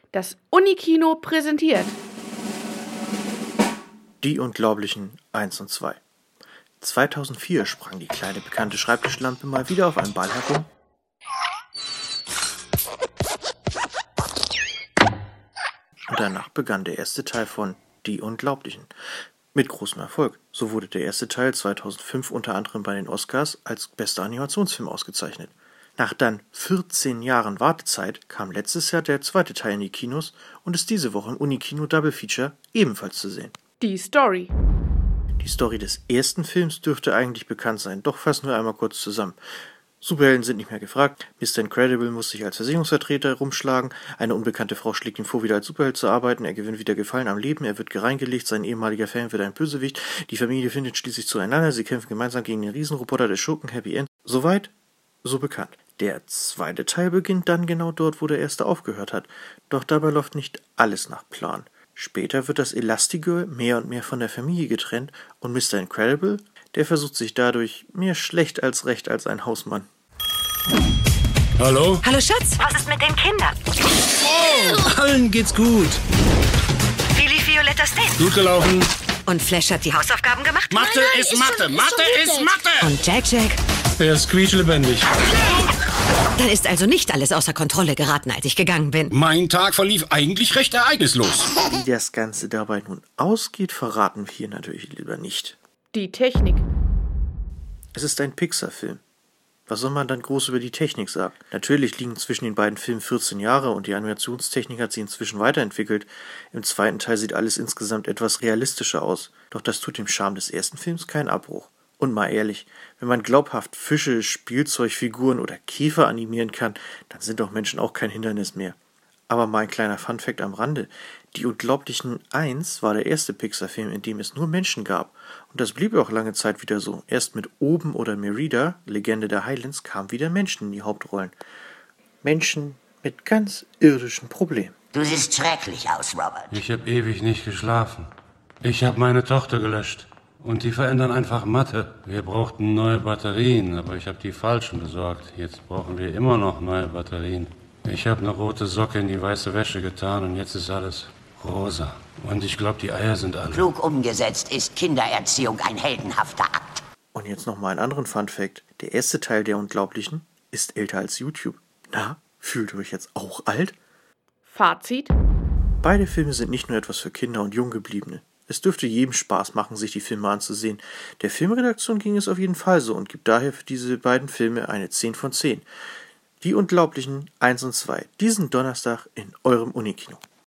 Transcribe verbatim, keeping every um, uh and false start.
Das Unikino präsentiert Die Unglaublichen eins und zwei. zweitausendvier sprang die kleine bekannte Schreibtischlampe mal wieder auf einem Ball herum. Und danach begann der erste Teil von Die Unglaublichen. Mit großem Erfolg. So wurde der erste Teil zweitausendfünf unter anderem bei den Oscars als bester Animationsfilm ausgezeichnet. Nach dann vierzehn Jahren Wartezeit kam letztes Jahr der zweite Teil in die Kinos und ist diese Woche im Unikino Double Feature ebenfalls zu sehen. Die Story. Die Story des ersten Films dürfte eigentlich bekannt sein, doch fassen wir einmal kurz zusammen. Superhelden sind nicht mehr gefragt, Mister Incredible muss sich als Versicherungsvertreter rumschlagen, eine unbekannte Frau schlägt ihm vor, wieder als Superheld zu arbeiten, er gewinnt wieder Gefallen am Leben, er wird gereingelegt, sein ehemaliger Fan wird ein Bösewicht, die Familie findet schließlich zueinander, sie kämpfen gemeinsam gegen den Riesenroboter des Schurken, Happy End. Soweit, so bekannt. Der zweite Teil beginnt dann genau dort, wo der erste aufgehört hat, doch dabei läuft nicht alles nach Plan. Später wird das Elastigirl mehr und mehr von der Familie getrennt und Mister Incredible, der versucht sich dadurch mehr schlecht als recht als ein Hausmann. Hallo? Hallo Schatz, was ist mit den Kindern? Oh, allen geht's gut. Wie lief Violettas Date? Gut gelaufen. Und Flash hat die Hausaufgaben gemacht? Mathe Nein, nein, ist ist Mathe, schon- ist Mathe schon ist gut. Mathe. Und Jack Jack? Er ist quietschlebendig. Dann ist also nicht alles außer Kontrolle geraten, als ich gegangen bin. Mein Tag verlief eigentlich recht ereignislos. Wie das Ganze dabei nun ausgeht, verraten wir hier natürlich lieber nicht. Die Technik. Es ist ein Pixar-Film. Was soll man dann groß über die Technik sagen? Natürlich liegen zwischen den beiden Filmen vierzehn Jahre und die Animationstechnik hat sich inzwischen weiterentwickelt. Im zweiten Teil sieht alles insgesamt etwas realistischer aus. Doch das tut dem Charme des ersten Films keinen Abbruch. Und mal ehrlich, wenn man glaubhaft Fische, Spielzeugfiguren oder Käfer animieren kann, dann sind doch Menschen auch kein Hindernis mehr. Aber mal ein kleiner Funfact am Rande. Die Unglaublichen eins war der erste Pixar-Film, in dem es nur Menschen gab. Und das blieb auch lange Zeit wieder so. Erst mit Oben oder Merida, Legende der Highlands, kamen wieder Menschen in die Hauptrollen. Menschen mit ganz irdischen Problemen. Du siehst schrecklich aus, Robert. Ich habe ewig nicht geschlafen. Ich habe meine Tochter gelöscht. Und die verändern einfach Mathe. Wir brauchten neue Batterien, aber ich habe die falschen besorgt. Jetzt brauchen wir immer noch neue Batterien. Ich habe eine rote Socke in die weiße Wäsche getan und jetzt ist alles rosa. Und ich glaube, die Eier sind alle. Klug umgesetzt ist Kindererziehung ein heldenhafter Akt. Und jetzt noch mal einen anderen Funfact. Der erste Teil der Unglaublichen ist älter als YouTube. Na, fühlt ihr euch jetzt auch alt? Fazit. Beide Filme sind nicht nur etwas für Kinder und Junggebliebene. Es dürfte jedem Spaß machen, sich die Filme anzusehen. Der Filmredaktion ging es auf jeden Fall so und gibt daher für diese beiden Filme eine zehn von zehn. Die Unglaublichen eins und zwei. Diesen Donnerstag in eurem Unikino.